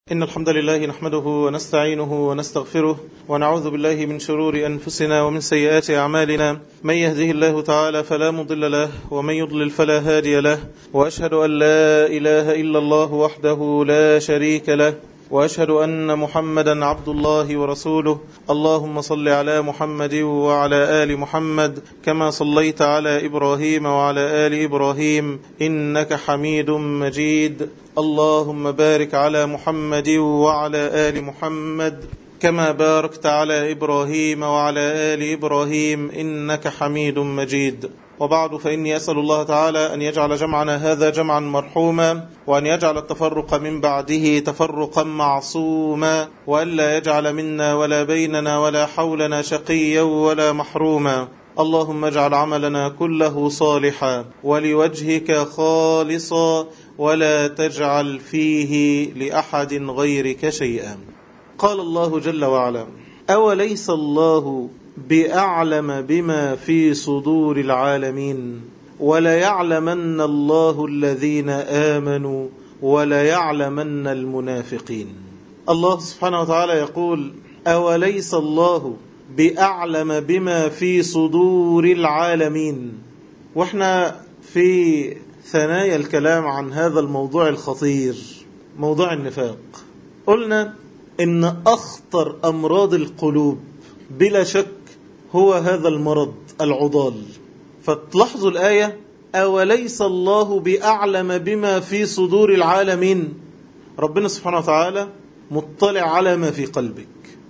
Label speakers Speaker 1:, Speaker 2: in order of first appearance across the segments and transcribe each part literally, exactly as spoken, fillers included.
Speaker 1: إن الحمد لله نحمده ونستعينه ونستغفره ونعوذ بالله من شرور أنفسنا ومن سيئات أعمالنا. من يهده الله تعالى فلا مضل له ومن يضلل فلا هادي له، وأشهد أن لا إله إلا الله وحده لا شريك له، وأشهد أن محمدا عبد الله ورسوله. اللهم صل على محمد وعلى آل محمد كما صليت على إبراهيم وعلى آل إبراهيم إنك حميد مجيد. اللهم بارك على محمد وعلى آل محمد كما باركت على إبراهيم وعلى آل إبراهيم إنك حميد مجيد. وبعد، فإني أسأل الله تعالى أن يجعل جمعنا هذا جمعا مرحوما، وأن يجعل التفرق من بعده تفرقا معصوما، وألا يجعل منا ولا بيننا ولا حولنا شقيا ولا محروما. اللهم اجعل عملنا كله صالحا ولوجهك خالصا، ولا تجعل فيه لأحد غيرك شيئا. قال الله جل وعلا: أوليس الله بأعلم بما في صدور العالمين وليعلمن الله الذين آمنوا وليعلمن المنافقين. الله سبحانه وتعالى يقول: أوليس الله بأعلم بما في صدور العالمين. واحنا في ثنايا الكلام عن هذا الموضوع الخطير، موضوع النفاق، قلنا إن أخطر أمراض القلوب بلا شك هو هذا المرض العضال. فتلاحظوا الآية: أوليس الله بأعلم بما في صدور العالمين. ربنا سبحانه وتعالى مطلع على ما في قلبك،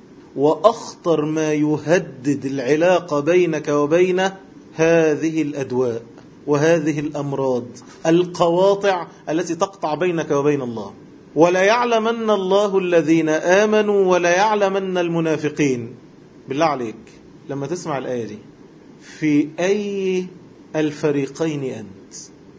Speaker 1: وأخطر ما يهدد العلاقة بينك وبين هذه الأدواء وهذه الأمراض القواطع التي تقطع بينك وبين الله. ولا يعلمن الله الذين آمنوا ولا يعلمن المنافقين. بالله عليك لما تسمع الآية دي، في أي الفريقين أنت؟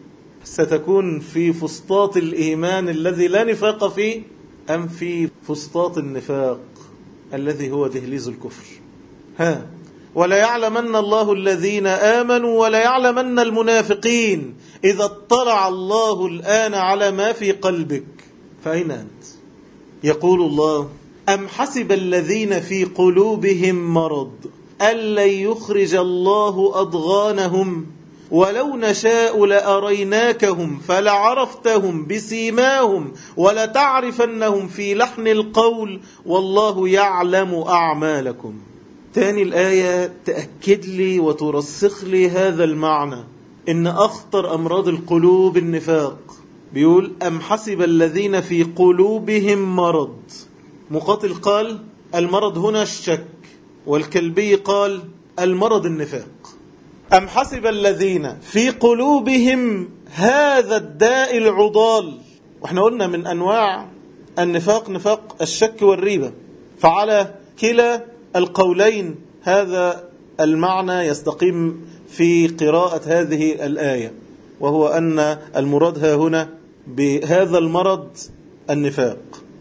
Speaker 1: ستكون في فسطاط الإيمان الذي لا نفاق فيه، أم في فسطاط النفاق الذي هو دهليز الكفر؟ ها، ولا يعلمن الله الذين آمنوا ولا يعلمن المنافقين. إذا اطلع الله الآن على ما في قلبك، فأين أنت؟ يقول الله: أم حسب الذين في قلوبهم مرض أن لن يخرج الله أضغانهم ولو نشاء لأريناكهم فلعرفتهم بسيماهم ولتعرفنهم في لحن القول والله يعلم أعمالكم. تاني الآية تأكد لي وترسخ لي هذا المعنى، إن أخطر أمراض القلوب النفاق. بيقول: أم حسب الذين في قلوبهم مرض. مقاتل قال المرض هنا الشك، والكلبي قال المرض النفاق. أم حسب الذين في قلوبهم هذا الداء العضال. واحنا قلنا من أنواع النفاق نفاق الشك والريبة، فعلى كلا القولين هذا المعنى يستقيم في قراءة هذه الآية، وهو أن المراد ها هنا بهذا المرض النفاق.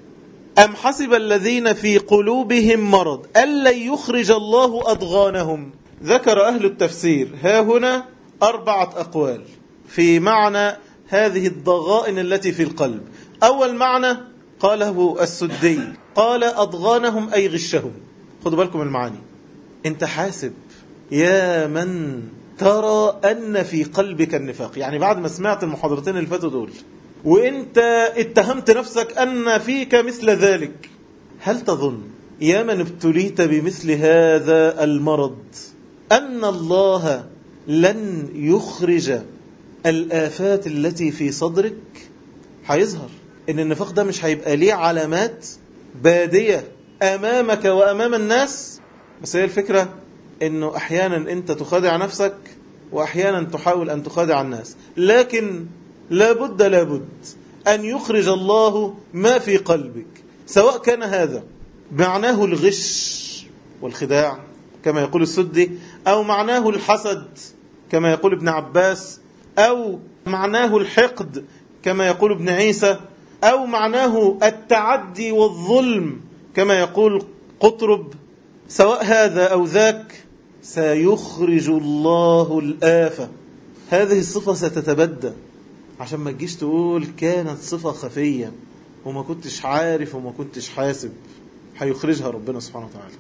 Speaker 1: أم حسب الذين في قلوبهم مرض أن لن يخرج الله أضغانهم. ذكر أهل التفسير ها هنا أربعة أقوال في معنى هذه الضغائن التي في القلب. أول معنى قاله السدي، قال أضغانهم أي غشهم. خدوا بالكم المعاني. أنت حاسب يا من ترى أن في قلبك النفاق، يعني بعد ما سمعت المحاضرتين اللي فاتوا دول وانت اتهمت نفسك أن فيك مثل ذلك، هل تظن يا من ابتليت بمثل هذا المرض أن الله لن يخرج الآفات التي في صدرك؟ هيظهر ان النفاق ده مش هيبقى ليه علامات بادية أمامك وأمام الناس، بس هي الفكرة انه احيانا انت تخادع نفسك واحيانا تحاول ان تخادع الناس، لكن لابد لابد أن يخرج الله ما في قلبك، سواء كان هذا معناه الغش والخداع كما يقول السدي، أو معناه الحسد كما يقول ابن عباس، أو معناه الحقد كما يقول ابن عيسى، أو معناه التعدي والظلم كما يقول قطرب. سواء هذا أو ذاك سيخرج الله الآفة. هذه الصفة ستتبدى، عشان ما تجيش تقول كانت صفة خفية. وما كنتش عارف وما كنتش حاسب، هيخرجها ربنا سبحانه وتعالى.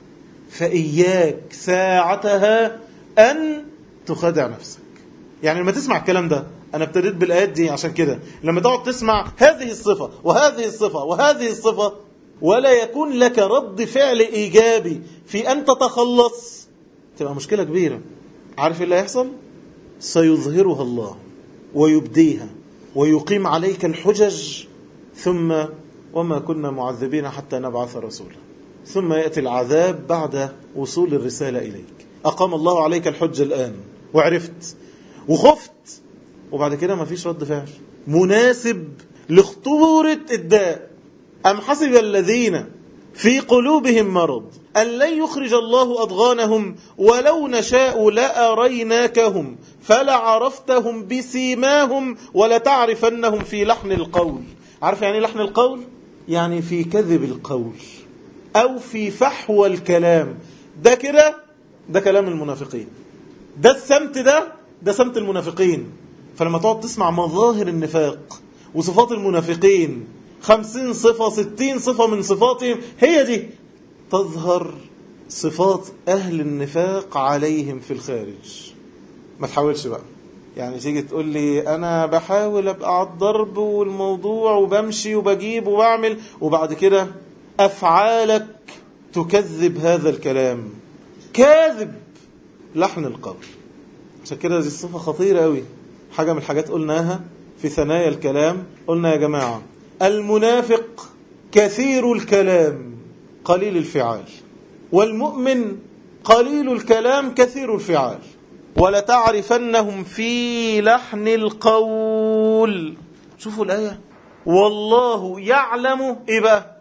Speaker 1: فإياك ساعتها أن تخدع نفسك. يعني لما تسمع الكلام ده، أنا ابتديت بالآيات دي عشان كده، لما تقعد تسمع هذه الصفة وهذه الصفة وهذه الصفة ولا يكون لك رد فعل إيجابي في أن تتخلص، تبقى مشكلة كبيرة. عارف اللي هيحصل؟ سيظهرها الله ويبديها ويقيم عليك الحجج، ثم وما كنا معذبين حتى نبعث رسولا، ثم يأتي العذاب بعد وصول الرسالة إليك. أقام الله عليك الحجة الآن وعرفت وخفت، وبعد كده ما فيش رد فعل مناسب لخطورة الداء. أم حسب الذين في قلوبهم مرض أن لن يخرج الله أضغانهم ولو نشاء لأريناكهم فلعرفتهم بسيماهم ولتعرفنهم في لحن القول. عارف يعني لحن القول؟ يعني في كذب القول أو في فحوى الكلام. ده كده ده كلام المنافقين، ده السمت ده ده سمت المنافقين. فلما تقعد تسمع مظاهر النفاق وصفات المنافقين، خمسين صفة ستين صفة من صفاتهم هي دي، تظهر صفات أهل النفاق عليهم في الخارج. ما تحاولش بقى يعني تيجي تقول لي أنا بحاول أبقى على الضرب والموضوع وبمشي وبجيب وبعمل، وبعد كده أفعالك تكذب هذا الكلام. كاذب لحن القول. عشان كده دي الصفة خطيرة قوي. حاجة من الحاجات قلناها في ثنايا الكلام، قلنا يا جماعة المنافق كثير الكلام قليل الفعال، والمؤمن قليل الكلام كثير الفعال. ولتعرفنهم في لحن القول. شوفوا الآية، والله يعلم إيه بقى؟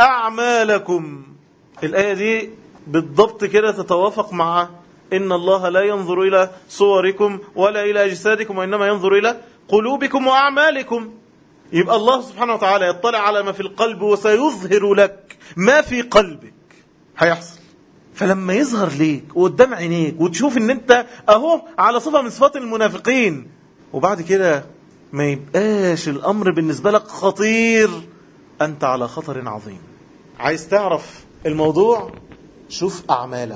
Speaker 1: أعمالكم. الآية دي بالضبط كده تتوافق مع إن الله لا ينظر إلى صوركم ولا إلى أجسادكم وإنما ينظر إلى قلوبكم وأعمالكم. يبقى الله سبحانه وتعالى يطلع على ما في القلب وسيظهر لك ما في قلبك هيحصل. فلما يظهر ليك وقدام عينيك وتشوف ان انت اهو على صفة من صفات المنافقين، وبعد كده ما يبقاش الامر بالنسبة لك خطير، انت على خطر عظيم. عايز تعرف الموضوع؟ شوف اعمالك.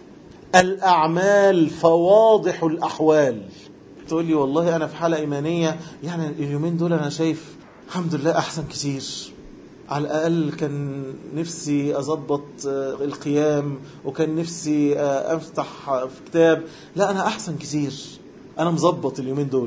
Speaker 1: الاعمال فواضح الاحوال. تقول لي والله انا في حالة ايمانية، يعني اليومين دول انا شايف الحمد لله احسن كتير، على الأقل كان نفسي أضبط القيام وكان نفسي أفتح في كتاب. لا أنا أحسن كتير، أنا مضبط اليومين دول.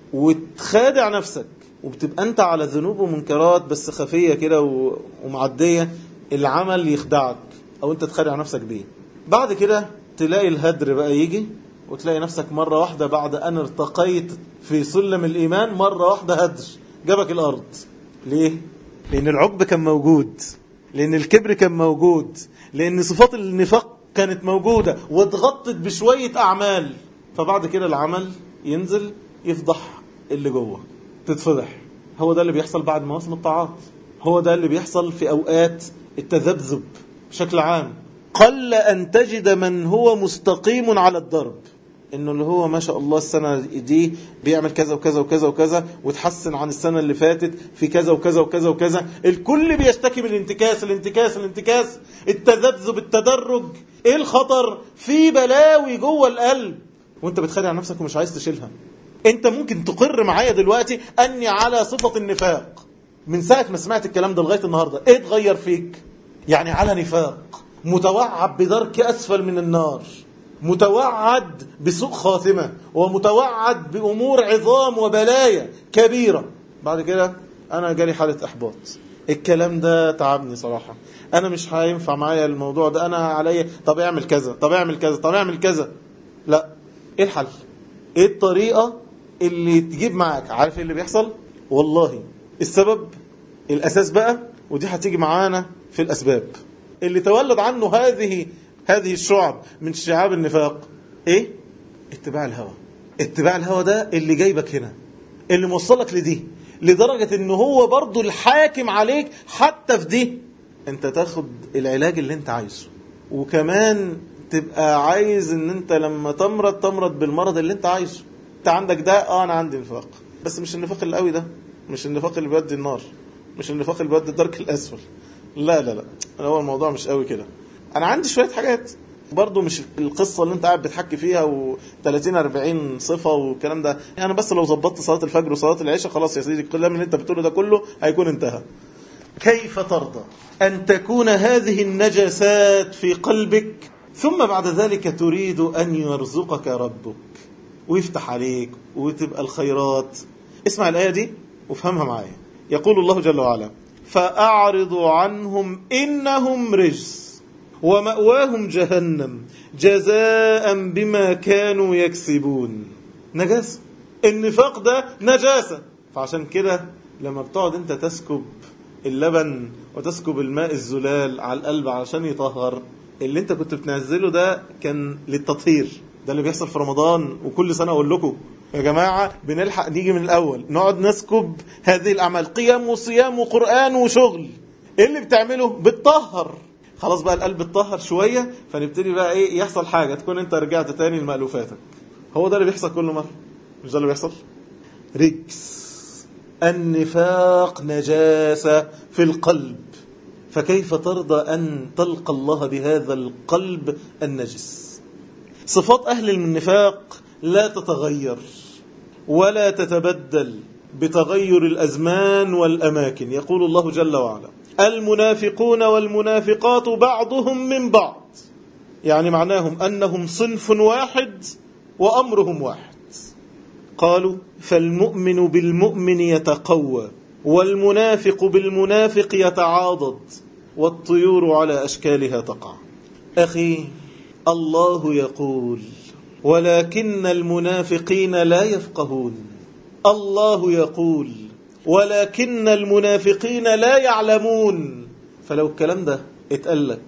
Speaker 1: وتخادع نفسك وبتبقى أنت على ذنوب ومنكرات بس خفية كده ومعدية، العمل يخدعك أو أنت تخادع نفسك بيه. بعد كده تلاقي الهدر بقى يجي وتلاقي نفسك مرة واحدة بعد أن ارتقيت في سلم الإيمان مرة واحدة هدر جابك الأرض. ليه؟ لأن العجب كان موجود، لأن الكبر كان موجود، لأن صفات النفاق كانت موجودة واتغطت بشوية أعمال. فبعد كده العمل ينزل يفضح اللي جوه، تتفضح. هو ده اللي بيحصل بعد مواسم الطاعات، هو ده اللي بيحصل في أوقات التذبذب بشكل عام. قل أن تجد من هو مستقيم على الضرب، انه اللي هو ما شاء الله السنة دي بيعمل كذا وكذا وكذا وكذا وتحسن عن السنة اللي فاتت في كذا وكذا وكذا وكذا. الكل بيشتكي من الانتكاس الانتكاس الانتكاس التذبذب التدرج. ايه الخطر؟ في بلاوي جوه القلب وانت بتخدع نفسك ومش عايز تشيلها. انت ممكن تقر معايا دلوقتي اني على صفة النفاق من ساعة ما سمعت الكلام ده لغاية النهاردة. ايه اتغير فيك؟ يعني على نفاق، متوعب بدرك اسفل من النار، متوعد بسوء خاتمة، ومتوعد بأمور عظام وبلايا كبيرة. بعد كده أنا جالي حالة إحباط، الكلام ده تعبني صراحة، أنا مش هينفع معايا الموضوع ده، أنا عليا طب اعمل كذا طب اعمل كذا طب اعمل كذا. لا، إيه الحل؟ إيه الطريقة اللي تجيب معاك؟ عارف إيه اللي بيحصل؟ والله السبب الأساس بقى، ودي هتيجي معانا في الأسباب اللي تولد عنه هذه هذه الشعب من شعاب النفاق. ايه؟ اتباع الهوى. اتباع الهوى ده اللي جايبك هنا، اللي موصلك لدي، لدرجة انه هو برضو الحاكم عليك حتى في دي. انت تاخد العلاج اللي انت عايزه، وكمان تبقى عايز ان انت لما تمرض تمرض بالمرض اللي انت عايزه. انت عندك ده، اه انا عندي نفاق، بس مش النفاق اللي قوي ده، مش النفاق اللي بيودي النار، مش النفاق اللي بيودي الدرك الأسفل، لا لا لا، هو الموضوع مش قوي كده. أنا عندي شوية حاجات برضو مش القصة اللي انت قاعد بتحكي فيها و30 أربعين صفة والكلام ده، يعني بس لو ظبطت صلاة الفجر وصلاة العشاء خلاص يا سيدي الكلام اللي انت بتقوله ده كله هيكون انتهى. كيف ترضى أن تكون هذه النجاسات في قلبك ثم بعد ذلك تريد أن يرزقك ربك ويفتح عليك وتبقى الخيرات؟ اسمع الآية دي وافهمها معايا. يقول الله جل وعلا: فأعرض عنهم إنهم رجس ومأواهم جهنم جزاء بما كانوا يكسبون. نجاسة، النفاق ده نجاسة. فعشان كده لما بتقعد انت تسكب اللبن وتسكب الماء الزلال على القلب علشان يطهر، اللي انت كنت بتنزله ده كان للتطهير. ده اللي بيحصل في رمضان، وكل سنة أقول لكم يا جماعة بنلحق نيجي من الأول نقعد نسكب هذه الأعمال، قيام وصيام وقرآن وشغل. ايه اللي بتعمله؟ بتطهر. خلاص بقى القلب اتطهر شوية، فنبتدي بقى ايه يحصل حاجة، تكون انت رجعت تاني لمألوفاتك. هو ده اللي بيحصل كل مرة، مش ده اللي بيحصل؟ رجس. النفاق نجاسة في القلب، فكيف ترضى أن تلقى الله بهذا القلب النجس؟ صفات أهل النفاق لا تتغير ولا تتبدل بتغير الأزمان والأماكن. يقول الله جل وعلا: المنافقون والمنافقات بعضهم من بعض، يعني معناهم أنهم صنف واحد وأمرهم واحد. قالوا: فالمؤمن بالمؤمن يتقوى والمنافق بالمنافق يتعاضد والطيور على أشكالها تقع. أخي، الله يقول: ولكن المنافقين لا يفقهون. الله يقول: ولكن المنافقين لا يعلمون. فلو الكلام ده اتقال لك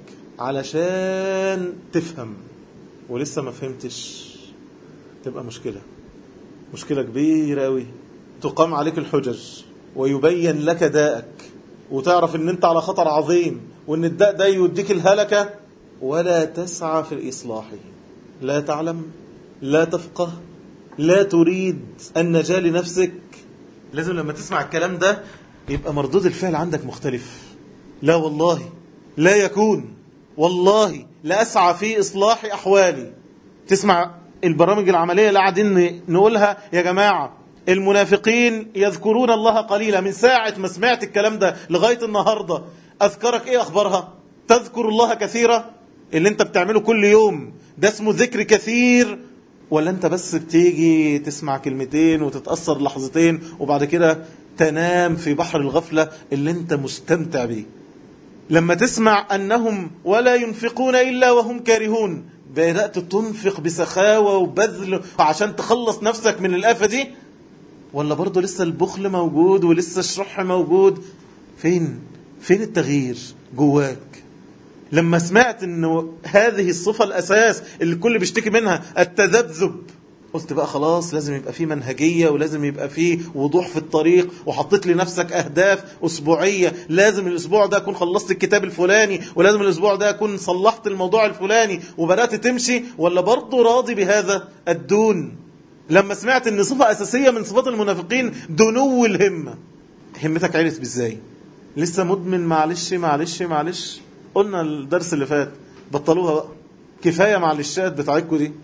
Speaker 1: علشان تفهم ولسه ما فهمتش، تبقى مشكلة، مشكلة كبيرة أوي. تقام عليك الحجج ويبين لك داءك، وتعرف ان انت على خطر عظيم، وان الداء ده يوديك الهلكة، ولا تسعى في إصلاحه. لا تعلم، لا تفقه، لا تريد النجاة لنفسك. لازم لما تسمع الكلام ده يبقى مردود الفعل عندك مختلف. لا والله لا يكون، والله لا أسعى في إصلاح أحوالي. تسمع البرامج العملية اللي قاعدين نقولها يا جماعة، المنافقين يذكرون الله قليلا. من ساعة ما سمعت الكلام ده لغاية النهاردة أذكرك إيه أخبارها؟ تذكر الله كثيرا؟ اللي انت بتعمله كل يوم ده اسمه ذكر كثير؟ ولا انت بس بتيجي تسمع كلمتين وتتأثر لحظتين وبعد كده تنام في بحر الغفلة اللي انت مستمتع بيه؟ لما تسمع أنهم ولا ينفقون إلا وهم كارهون، بدأت تنفق بسخاوة وبذل عشان تخلص نفسك من الآفة دي؟ ولا برضو لسه البخل موجود ولسه الشح موجود؟ فين فين التغيير جواك؟ لما سمعت انه هذه الصفة الأساس اللي الكل بيشتكي منها التذبذب، قلت بقى خلاص لازم يبقى فيه منهجية ولازم يبقى فيه وضوح في الطريق، وحطيت لنفسك أهداف أسبوعية. لازم الأسبوع ده أكون خلصت الكتاب الفلاني، ولازم الأسبوع ده أكون صلحت الموضوع الفلاني، وبدأت تمشي. ولا برضو راضي بهذا الدون؟ لما سمعت ان صفة أساسية من صفات المنافقين دنو الهمة، همتك عرفت بإزاي؟ لسه مدمن معلش معلش معلش؟ قلنا الدرس اللي فات بطلوها بقى، كفاية معلشات بتاعتكم دي.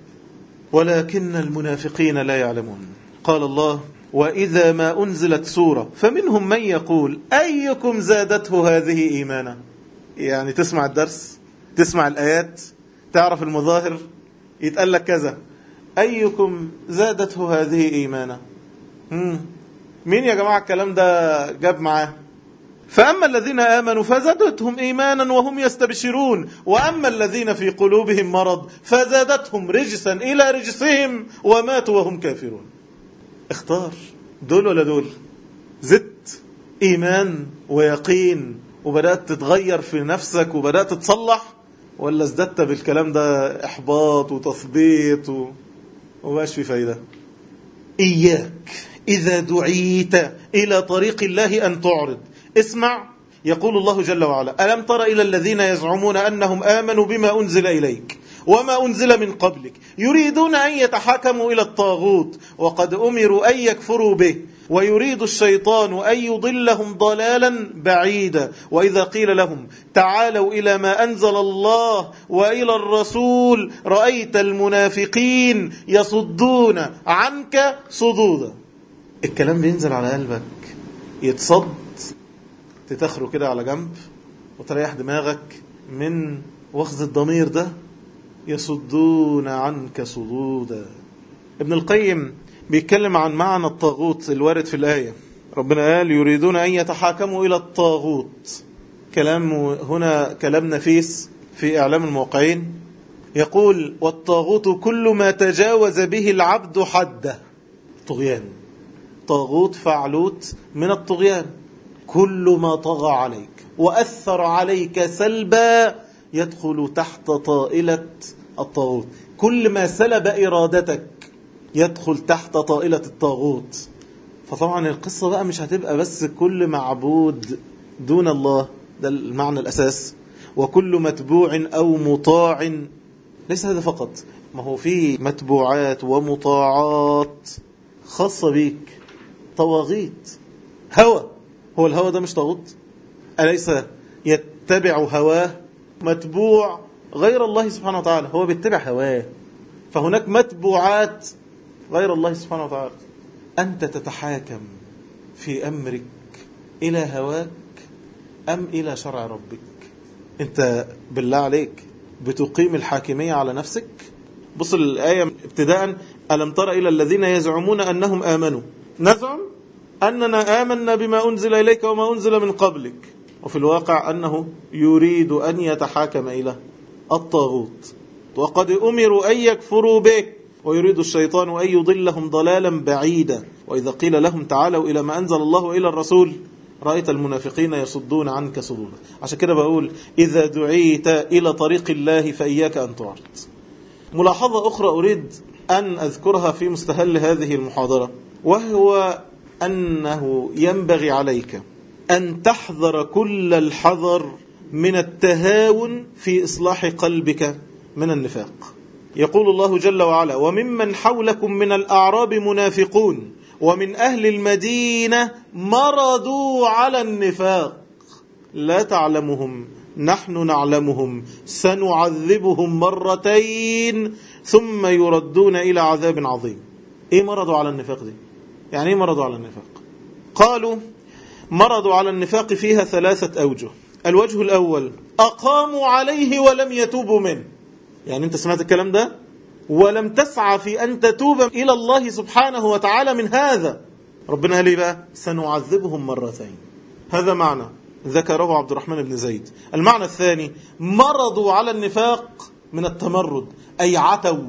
Speaker 1: ولكن المنافقين لا يعلمون. قال الله: وإذا ما أنزلت سورة فمنهم من يقول أيكم زادته هذه إيمانا. يعني تسمع الدرس، تسمع الآيات، تعرف المظاهر، يتقال لك كذا، أيكم زادته هذه إيمانا. مم. مين يا جماعة الكلام ده جاب معاه؟ فأما الذين آمنوا فزادتهم إيمانا وهم يستبشرون، وأما الذين في قلوبهم مرض فزادتهم رجسا إلى رجسهم وماتوا وهم كافرون. اختار دول ولا دول؟ زدت إيمان ويقين وبدأت تتغير في نفسك وبدأت تصلح، ولا ازددت بالكلام ده إحباط وتثبيط و... وماش في فايدة؟ إياك إذا دعيت إلى طريق الله أن تعرض. اسمع، يقول الله جل وعلا: ألم تر إلى الذين يزعمون أنهم آمنوا بما أنزل إليك وما أنزل من قبلك يريدون أن يتحاكموا إلى الطاغوت وقد أمروا أن يكفروا به ويريد الشيطان أن يضلهم ضلالا بعيدا وإذا قيل لهم تعالوا إلى ما أنزل الله وإلى الرسول رأيت المنافقين يصدون عنك صدودا. الكلام بينزل على قلبك يتصد، تتخروا كده على جنب وتريح دماغك من وخز الضمير ده. يصدون عنك صدودا. ابن القيم بيتكلم عن معنى الطاغوت الوارد في الآية. ربنا قال يريدون أن يتحاكموا إلى الطاغوت. كلام هنا كلام نفيس في إعلام الموقعين، يقول والطاغوت كل ما تجاوز به العبد حده. طغيان، طاغوت فعلوت من الطغيان، كل ما طغى عليك وأثر عليك سلبا يدخل تحت طائلة الطاغوت. كل ما سلب إرادتك يدخل تحت طائلة الطاغوت. فطبعا القصة بقى مش هتبقى بس كل معبود دون الله، ده المعنى الأساس، وكل متبوع أو مطاع. ليس هذا فقط، ما هو في متبوعات ومطاعات خاصة بيك، طواغيت، هوى. هو الهوى ده مش طاغوت؟ أليس يتبع هواه؟ متبوع غير الله سبحانه وتعالى، هو بيتبع هواه. فهناك متبوعات غير الله سبحانه وتعالى. أنت تتحاكم في أمرك إلى هواك أم إلى شرع ربك؟ أنت بالله عليك بتقيم الحاكمية على نفسك؟ بص الآية ابتداء، ألم تر إلى الذين يزعمون أنهم آمنوا. نزعم أننا آمنا بما أنزل إليك وما أنزل من قبلك، وفي الواقع أنه يريد أن يتحاكم إلى الطاغوت، وقد أمروا أن يكفروا به ويريد الشيطان أن يضلهم ضلالا بعيدا وإذا قيل لهم تعالوا إلى ما أنزل الله وإلى الرسول رأيت المنافقين يصدون عنك صدودا. عشان كده بقول إذا دعيت إلى طريق الله فإياك أن تعرض. ملاحظة أخرى أريد أن أذكرها في مستهل هذه المحاضرة، وهو أنه ينبغي عليك أن تحذر كل الحذر من التهاون في إصلاح قلبك من النفاق. يقول الله جل وعلا وممن حولكم من الأعراب منافقون ومن أهل المدينة مرضوا على النفاق لا تعلمهم نحن نعلمهم سنعذبهم مرتين ثم يردون إلى عذاب عظيم. إيه مرضوا على النفاق دي؟ يعني إيه مرضوا على النفاق؟ قالوا مرضوا على النفاق فيها ثلاثة أوجه. الوجه الأول أقاموا عليه ولم يتوبوا منه. يعني أنت سمعت الكلام ده ولم تسعى في أن تتوب إلى الله سبحانه وتعالى من هذا. ربنا قال لي بقى سنعذبهم مرتين. هذا معنى ذكره عبد الرحمن بن زيد. المعنى الثاني مرضوا على النفاق من التمرد، أي عتوا.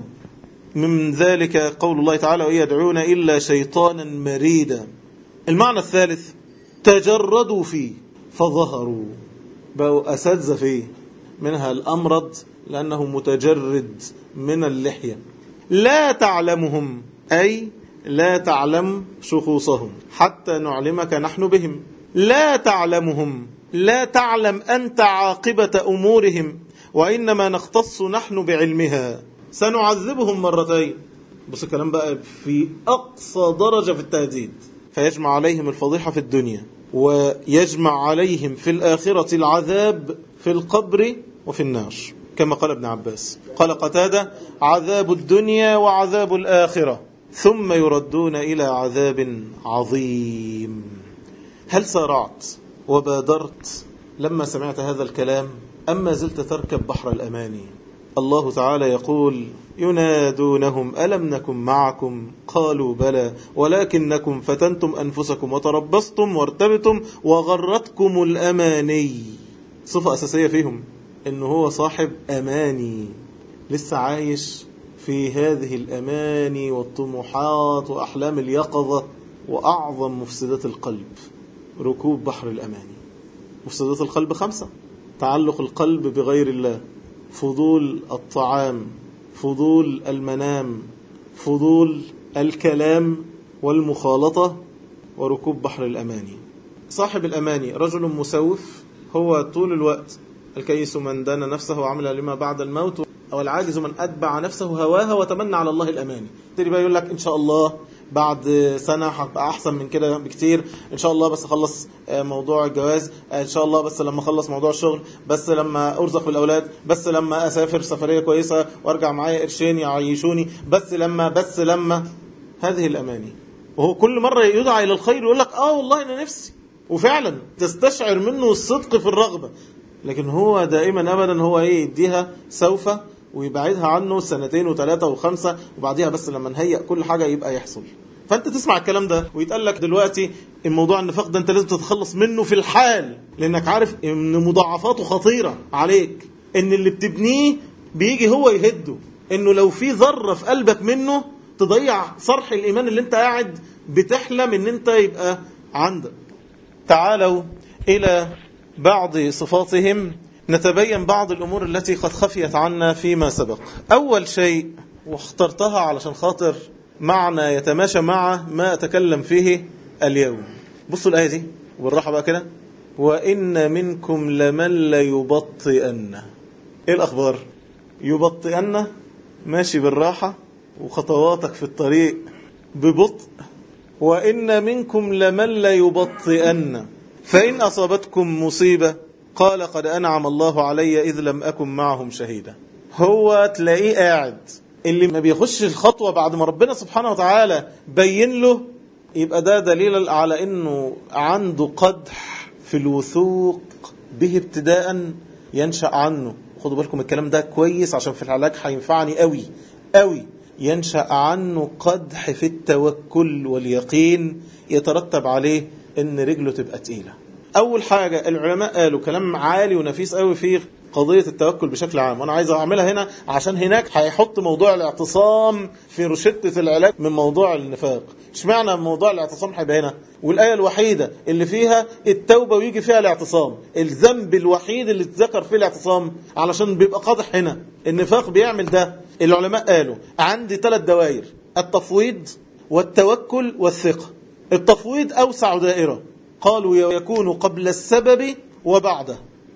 Speaker 1: من ذلك قول الله تعالى وإن يدعون إلا شيطانا مريدا. المعنى الثالث تجردوا فيه فظهروا، بقوا أساتذة فيه، منها الأمرض لأنه متجرد من اللحية. لا تعلمهم أي لا تعلم شخوصهم حتى نعلمك نحن بهم. لا تعلمهم لا تعلم أنت عاقبة أمورهم وإنما نختص نحن بعلمها سنعذبهم مرتين. بس الكلام بقى في أقصى درجة في التهديد، فيجمع عليهم الفضيحة في الدنيا ويجمع عليهم في الآخرة العذاب في القبر وفي النار، كما قال ابن عباس. قال قتادة عذاب الدنيا وعذاب الآخرة ثم يردون إلى عذاب عظيم. هل سارعت وبادرت لما سمعت هذا الكلام أم ما زلت تركب بحر الأماني؟ الله تعالى يقول ينادونهم ألم نكن معكم قالوا بلى ولكنكم فتنتم أنفسكم وتربصتم وارتبتم وغرتكم الأماني. صفة أساسية فيهم إنه هو صاحب أماني، لسه عايش في هذه الأماني والطموحات وأحلام اليقظة. وأعظم مفسدات القلب ركوب بحر الأماني. مفسدات القلب خمسة: تعلق القلب بغير الله، فضول الطعام، فضول المنام، فضول الكلام والمخالطة، وركوب بحر الأماني. صاحب الأماني رجل مسوف، هو طول الوقت الكيس من دان نفسه وعمل لما بعد الموت، أو العاجز من أتبع نفسه هواها وتمنى على الله الأماني. تري بقى يقول لك إن شاء الله بعد سنة هبقى أحسن من كده بكتير إن شاء الله، بس أخلص موضوع الجواز إن شاء الله، بس لما أخلص موضوع الشغل، بس لما أرزق بالأولاد، بس لما أسافر سفرية كويسة وأرجع معايا قرشين يعيشوني، بس لما بس لما هذه الأماني. وهو كل مرة يدعى إلى الخير يقول لك آه والله أنا نفسي، وفعلا تستشعر منه الصدق في الرغبة، لكن هو دائما أبدا هو إيه يديها سوف ويبعدها عنه سنتين وثلاثة وخمسة، وبعديها بس لما نهيئ كل حاجة يبقى يحصل. فأنت تسمع الكلام ده ويتقال لك دلوقتي الموضوع النفاق ده أنت لازم تتخلص منه في الحال، لأنك عارف إن مضاعفاته خطيرة عليك، إن اللي بتبنيه بيجي هو يهده، إنه لو في ذرة في قلبك منه تضيع صرح الإيمان اللي أنت قاعد بتحلم إن أنت يبقى عندك. تعالوا إلى بعض صفاتهم نتبين بعض الأمور التي قد خفيت عنا فيما سبق. أول شيء واخترتها علشان خاطر معنى يتماشى مع ما أتكلم فيه اليوم. بصوا الآية دي والراحة بقى كده، وإن منكم لمن ليبطئن. إيه الأخبار؟ يبطئن، ماشي بالراحة وخطواتك في الطريق ببطء. وإن منكم لمن ليبطئن فإن أصابتكم مصيبة قال قد أنعم الله علي إذ لم أكن معهم شهيدا. هو تلاقيه قاعد اللي ما بيخش الخطوة بعد ما ربنا سبحانه وتعالى بين له، يبقى ده دليل على إنه عنده قدح في الوثوق به ابتداء ينشأ عنه. خدوا بالكم الكلام ده كويس عشان في العلاج هينفعني قوي قوي. ينشأ عنه قدح في التوكل واليقين يترتب عليه إن رجله تبقى تقيلة. أول حاجة العلماء قالوا كلام عالي ونفيس قوي في قضية التوكل بشكل عام، وأنا عايز أعملها هنا عشان هناك هيحط موضوع الاعتصام في روشتة العلاج من موضوع النفاق. اشمعنى موضوع الاعتصام هيبقى هنا؟ والآية الوحيدة اللي فيها التوبة ويجي فيها الاعتصام، الذنب الوحيد اللي اتذكر فيه الاعتصام علشان بيبقى قادح هنا. النفاق بيعمل ده. العلماء قالوا عندي ثلاث دوائر: التفويض والتوكل والثقة. التفويض أوسع دائرة، قالوا يكون قبل السبب وبعده،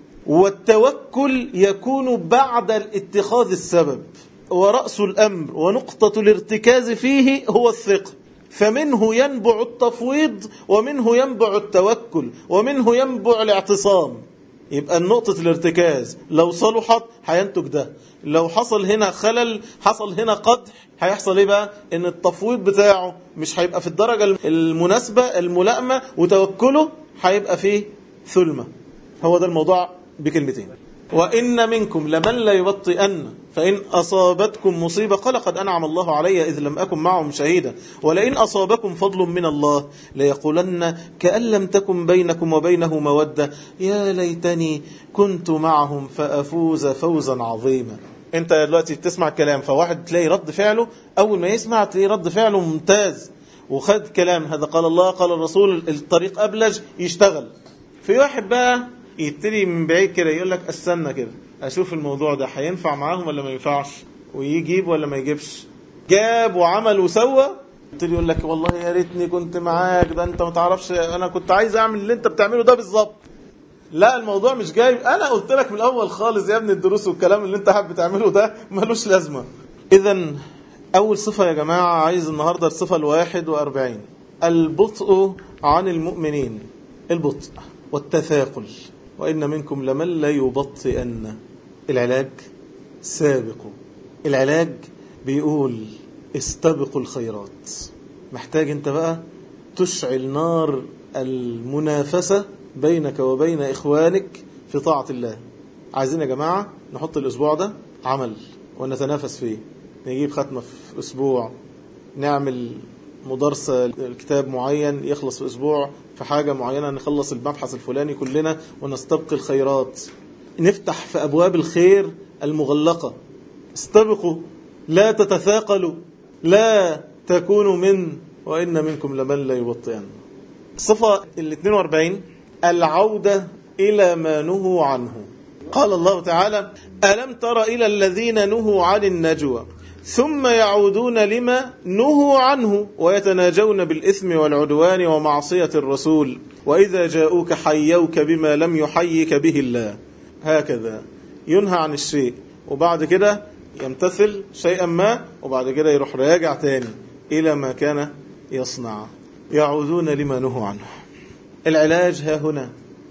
Speaker 1: والتوكل يكون بعد اتخاذ السبب، ورأس الأمر ونقطة الارتكاز فيه هو الثقة. فمنه ينبع التفويض ومنه ينبع التوكل ومنه ينبع الاعتصام. يبقى النقطة الارتكاز لو صلحت هينتج ده، لو حصل هنا خلل، حصل هنا قدح، هيحصل ايه بقى؟ ان التفويض بتاعه مش هيبقى في الدرجة المناسبة الملائمة، وتوكله هيبقى فيه ثلمة. هو ده الموضوع بكلمتين. وإن منكم لمن لا يبطئن فإن أصابتكم مصيبة قال قد أنعم الله علي إذ لم أكن معهم شهيدا ولئن أصابكم فضل من الله ليقولن كأن لم تكن بينكم وبينه مودة يا ليتني كنت معهم فأفوز فوزا عظيما. انت دلوقتي بتسمع الكلام، فواحد تلاقي رد فعله أول ما يسمع تلاقي رد فعله ممتاز، وخد كلام هذا قال الله قال الرسول، الطريق أبلج يشتغل. في واحد بقى يبتدي من بعيد كده يقول لك استنى كده اشوف الموضوع ده هينفع معاهم ولا ما ينفعش، ويجيب ولا ما يجيبش. جاب وعمل وسوى، يبتدي يقول لك والله يا ريتني كنت معاك، ده انت ما تعرفش انا كنت عايز اعمل اللي انت بتعمله ده بالظبط. لا، الموضوع مش جايب. انا قلت لك من الاول خالص يا ابني الدروس والكلام اللي انت حابب تعمله ده ملوش لازمه. اذا اول صفه يا جماعه عايز النهارده الصفه الواحد واربعين، البطء عن المؤمنين. البطء والتثاقل. وإن منكم لمن لا يبطئن. العلاج سابقوا. العلاج بيقول استبقوا الخيرات. محتاج انت بقى تشعل نار المنافسة بينك وبين إخوانك في طاعة الله. عايزين يا جماعة نحط الأسبوع ده عمل ونتنافس فيه، نجيب ختمة في أسبوع، نعمل مدرسة الكتاب معين يخلص في أسبوع، في حاجة معينة نخلص المبحث الفلاني كلنا ونستبقي الخيرات، نفتح في أبواب الخير المغلقة. استبقوا، لا تتثاقلوا، لا تكونوا من وإن منكم لمن لا يبطئن. الصفة الاثنين واربعين، العودة إلى ما نهوا عنه. قال الله تعالى ألم تر إلى الذين نهوا عن النجوى ثم يعودون لما نهوا عنه ويتناجون بالإثم والعدوان ومعصية الرسول وإذا جاءوك حيوك بما لم يحيك به الله. هكذا ينهى عن الشيء وبعد كده يمتثل شيئا ما، وبعد كده يروح راجع تاني إلى ما كان يصنع، يعودون لما نهوا عنه. العلاج ها هنا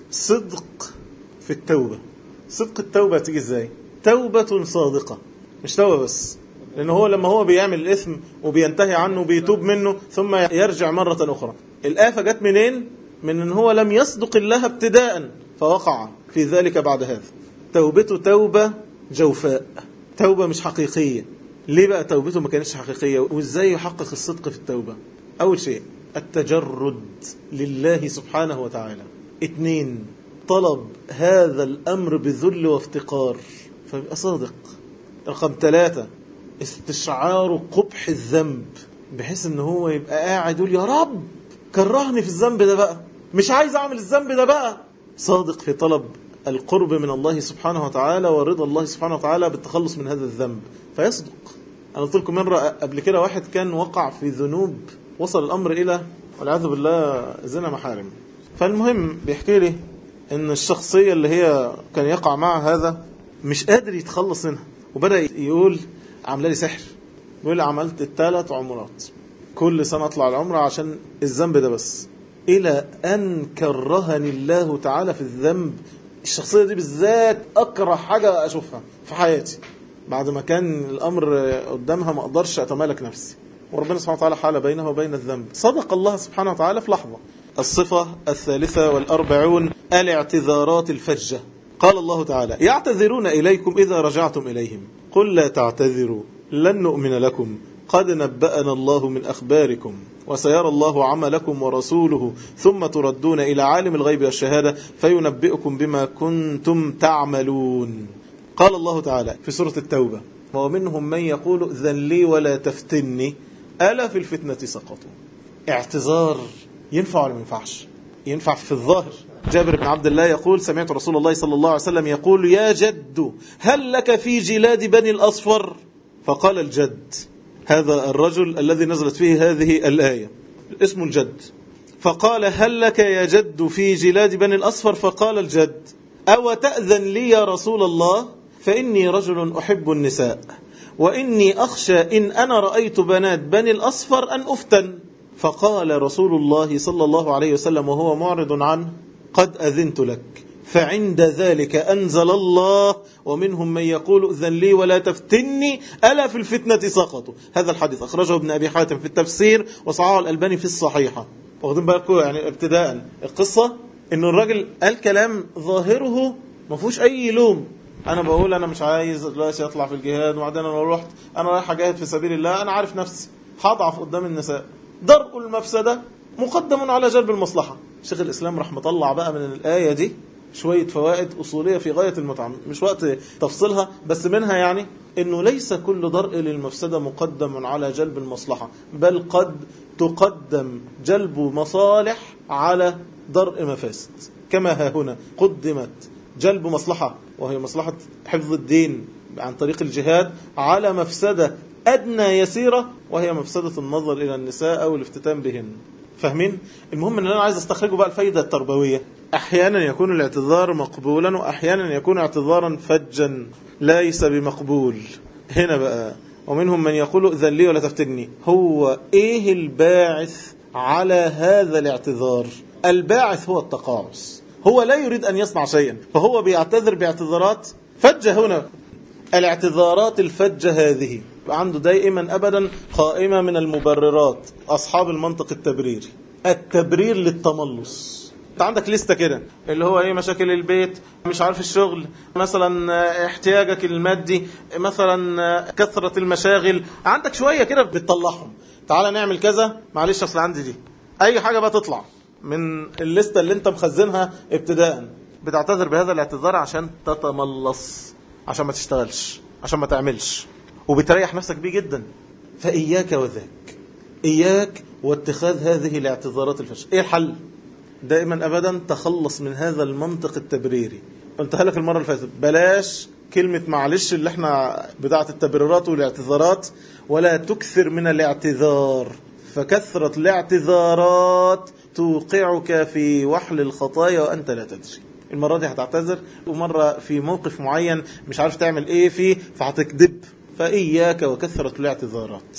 Speaker 1: صدق في التوبة. صدق التوبة تيجي ازاي؟ توبة صادقة، مش توبة بس، لأن هو لما هو بيعمل الإثم وبينتهي عنه وبيتوب منه ثم يرجع مرة أخرى، الآفة جت منين؟ من أن هو لم يصدق الله ابتداء فوقع في ذلك بعد هذا. توبته توبة جوفاء، توبة مش حقيقية. ليه بقى توبته ما كانتش حقيقية؟ وإزاي يحقق الصدق في التوبة؟ أول شيء التجرد لله سبحانه وتعالى. اثنين، طلب هذا الأمر بذل وافتقار فيبقى صادق. رقم ثلاثة، استشعار قبح الذنب بحيث ان هو يبقى قاعد يقول يا رب كرهني في الذنب ده بقى، مش عايز اعمل الذنب ده بقى. صادق في طلب القرب من الله سبحانه وتعالى ورضا الله سبحانه وتعالى بالتخلص من هذا الذنب فيصدق. انا قلت لكم مرة قبل كده واحد كان وقع في ذنوب وصل الامر الى والعياذ بالله زنا محارم. فالمهم بيحكي لي ان الشخصية اللي هي كان يقع معها هذا مش قادر يتخلص منها، وبدأ يقول عمل لي سحر. بيقول لي عملت الثلاث عمرات، كل سنة اطلع العمرة عشان الذنب ده بس، الى ان كرهني الله تعالى في الذنب. الشخصية دي بالذات اكره حاجة اشوفها في حياتي، بعد ما كان الامر قدامها ما اقدرش اتمالك نفسي، وربنا سبحانه وتعالى حال بينها وبين الذنب. صدق الله سبحانه وتعالى في لحظة. الصفة الثالثة والأربعون الاعتذارات الفجة. قال الله تعالى يعتذرون إليكم إذا رجعتم إليهم قل لا تعتذروا لن نؤمن لكم قد نبأنا الله من أخباركم وسيرى الله عملكم ورسوله ثم تردون إلى عالم الغيب والشهادة فينبئكم بما كنتم تعملون. قال الله تعالى في سورة التوبة ومنهم من يقول إذن لي ولا تفتني ألا في الفتنة سقطوا. اعتذار ينفع ولا ما ينفعش؟ ينفع في الظاهر. جابر بن عبد الله يقول سمعت رسول الله صلى الله عليه وسلم يقول يا جد هل لك في جلاد بني الأصفر؟ فقال الجد هذا الرجل الذي نزلت فيه هذه الآية اسمه الجد. فقال هل لك يا جد في جلاد بني الأصفر؟ فقال الجد أو تأذن لي يا رسول الله فإني رجل أحب النساء وإني أخشى إن أنا رأيت بنات بني الأصفر أن أفتن. فقال رسول الله صلى الله عليه وسلم وهو معرض عنه قد أذنت لك. فعند ذلك أنزل الله ومنهم من يقول أذن لي ولا تفتني ألا في الفتنة سقطوا. هذا الحديث أخرجه ابن أبي حاتم في التفسير وصححه الألباني في الصحيحة. واخدين بالكم يعني ابتداء القصة إنه الراجل قال كلام ظاهره ما فيهوش أي لوم. أنا بقول أنا مش عايز دلوقتي أطلع في الجهاد وبعدين أنا رحت أنا رايح أجاهد في سبيل الله أنا عارف نفسي هضعف قدام النساء. درء المفسدة مقدم على جلب المصلحة. شيخ الإسلام رح مطلع بقى من الآية دي شوية فوائد أصولية في غاية المتعة مش وقت تفصيلها بس منها يعني إنه ليس كل درء للمفسدة مقدم على جلب المصلحة بل قد تقدم جلب مصالح على درء مفاسد كما ها هنا قدمت جلب مصلحة وهي مصلحة حفظ الدين عن طريق الجهاد على مفسدة أدنى يسيرة وهي مفسدة النظر إلى النساء أو الافتتان بهن. فاهمين؟ المهم أن أنا عايز استخرجه بقى الفايدة التربوية. أحيانا يكون الاعتذار مقبولا وأحيانا يكون اعتذارا فجا ليس بمقبول. هنا بقى ومنهم من يقول إذن لي ولا تفتني. هو إيه الباعث على هذا الاعتذار؟ الباعث هو التقاعس. هو لا يريد أن يصنع شيئا فهو بيعتذر باعتذارات فجة. هنا الاعتذارات الفجة هذه عنده دائما أبدا قائمة من المبررات أصحاب المنطق التبريري. التبرير للتملص. انت عندك لستة كده اللي هو ايه مشاكل البيت مش عارف الشغل مثلا احتياجك المادي مثلا كثرة المشاغل عندك شوية كده بتطلعهم. تعال نعمل كذا معلش اصل عندي دي اي حاجة بقى تطلع من الليستة اللي انت مخزنها ابتداء. بتعتذر بهذا الاعتذار عشان تتملص عشان ما تشتغلش عشان ما تعملش وبتريح نفسك بيه جدا. فإياك وذاك إياك واتخاذ هذه الاعتذارات الفشل. ايه الحل؟ دائما أبدا تخلص من هذا المنطق التبريري. قلتها لك المرة اللي فاتت بلاش كلمة معلش اللي احنا بتاعة التبريرات والاعتذارات ولا تكثر من الاعتذار فكثرة الاعتذارات توقعك في وحل الخطايا وأنت لا تدري. المرة دي هتعتذر ومرة في موقف معين مش عارف تعمل ايه فيه فهتكذب. فإياك وكثرة الاعتذارات.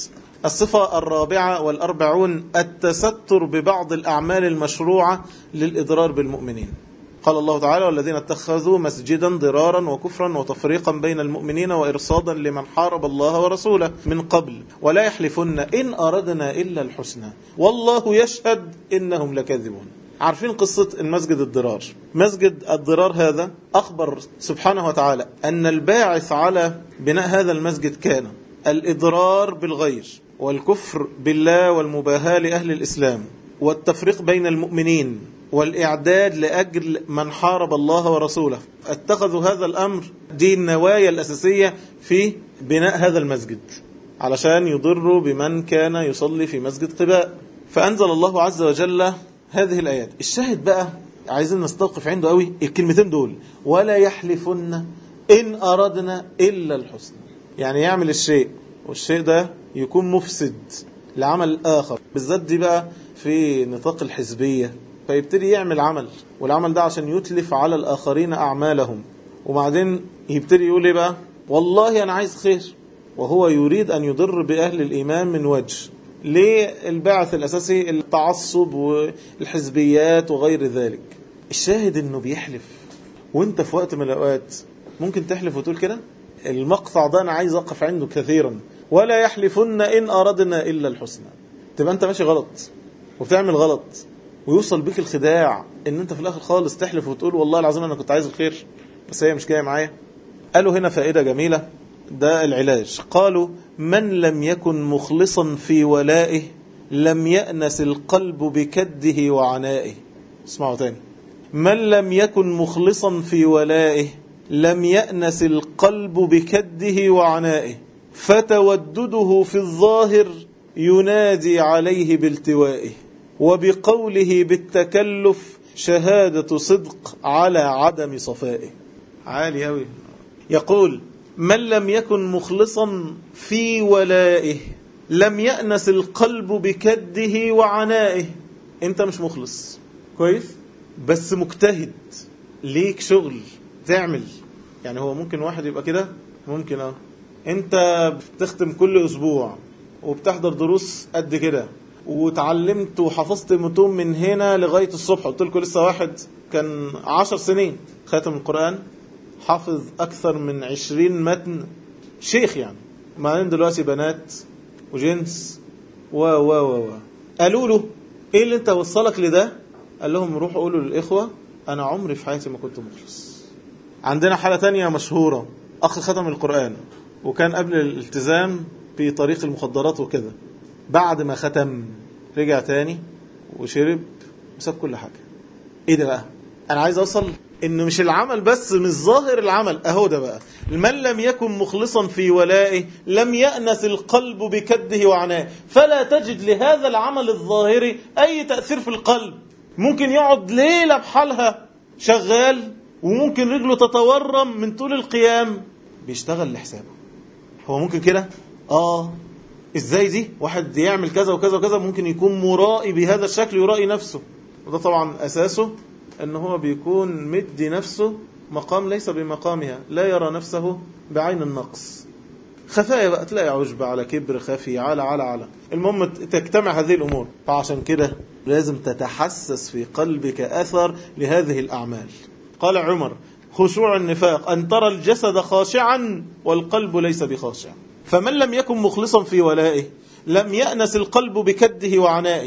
Speaker 1: الصفة الرابعة والأربعون التستر ببعض الأعمال المشروعة للإضرار بالمؤمنين. قال الله تعالى: والذين اتخذوا مسجدا ضرارا وكفرا وتفريقا بين المؤمنين وإرصادا لمن حارب الله ورسوله من قبل ولا يحلفن إن أردنا إلا الحسنى والله يشهد إنهم لكاذبون. عارفين قصة المسجد الضرار؟ مسجد الضرار هذا أخبر سبحانه وتعالى أن الباعث على بناء هذا المسجد كان الإضرار بالغير والكفر بالله والمباهاة لأهل الإسلام والتفريق بين المؤمنين والإعداد لأجل من حارب الله ورسوله. اتخذوا هذا الأمر دي النوايا الأساسية في بناء هذا المسجد علشان يضروا بمن كان يصلي في مسجد قباء. فأنزل الله عز وجل هذه الآيات. الشاهد بقى عايزين نستوقف عنده قوي الكلمتين دول: ولا يحلفن إن أردنا إلا الحسنى. يعني يعمل الشيء والشيء ده يكون مفسد لعمل الآخر، بالذات دي بقى في نطاق الحزبية، فيبتدي يعمل عمل والعمل ده عشان يتلف على الآخرين أعمالهم، وبعدين يبتدي يقول إيه بقى؟ والله أنا عايز خير، وهو يريد أن يضر بأهل الإيمان من وجه. ليه؟ البعث الأساسي التعصب والحزبيات وغير ذلك. الشاهد أنه بيحلف، وانت في وقت من الأوقات ممكن تحلف وتقول كده. المقطع ده أنا عايز أقف عنده كثيرا: ولا يحلفن إن أردنا إلا الحسنى. تبقى أنت ماشي غلط وبتعمل غلط، ويوصل بك الخداع ان انت في الاخر خالص تحلف وتقول والله العظيم انا كنت عايز الخير بس هي مش جايه معايا. قالوا هنا فائده جميله، ده العلاج. قالوا: من لم يكن مخلصا في ولائه لم يأنس القلب بكده وعنائه. اسمعوا تاني: من لم يكن مخلصا في ولائه لم يأنس القلب بكده وعنائه فتودده في الظاهر ينادي عليه بالتوائه وبقوله بالتكلف شهادة صدق على عدم صفائه. عالي أوي. يقول: من لم يكن مخلصا في ولائه لم يأنس القلب بكده وعنائه. انت مش مخلص كويس بس مجتهد، ليك شغل تعمل. يعني هو ممكن واحد يبقى كده، ممكن اه انت بتختم كل اسبوع وبتحضر دروس قد كده وتعلمت وحفظت متون من هنا لغاية الصبح. قلت لكم لسه واحد كان عشر سنين خاتم القرآن، حافظ أكثر من عشرين متن، شيخ يعني. معين دلوقتي بنات وجنس و و و قالوا له: ايه اللي انت وصلك لده؟ قال لهم: روحوا قولوا للإخوة أنا عمري في حياتي ما كنت مخلص. عندنا حالة تانية مشهورة، أخ ختم القرآن وكان قبل الالتزام في طريق المخدرات وكده، بعد ما ختم رجع تاني وشرب وساب كل حاجة. ايه ده بقى؟ انا عايز اوصل انه مش العمل بس، مش ظاهر العمل. اهو ده بقى: من لم يكن مخلصا في ولائه لم يأنس القلب بكده وعناه. فلا تجد لهذا العمل الظاهري اي تأثير في القلب. ممكن يقعد ليلة بحالها شغال وممكن رجله تتورم من طول القيام بيشتغل لحسابه. هو ممكن كده؟ اه ازاي دي؟ واحد يعمل كذا وكذا وكذا، ممكن يكون مرائي بهذا الشكل، يرائي نفسه، وده طبعا اساسه ان هو بيكون مدي نفسه مقام ليس بمقامها، لا يرى نفسه بعين النقص. خفايا بقى، تلاقي عجب على كبر خفي على على على المهم تجتمع هذه الامور. فعشان كده لازم تتحسس في قلبك اثر لهذه الاعمال. قال عمر: خشوع النفاق ان ترى الجسد خاشعا والقلب ليس بخاشع. فمن لم يكن مخلصا في ولائه لم يأنس القلب بكده وعنائه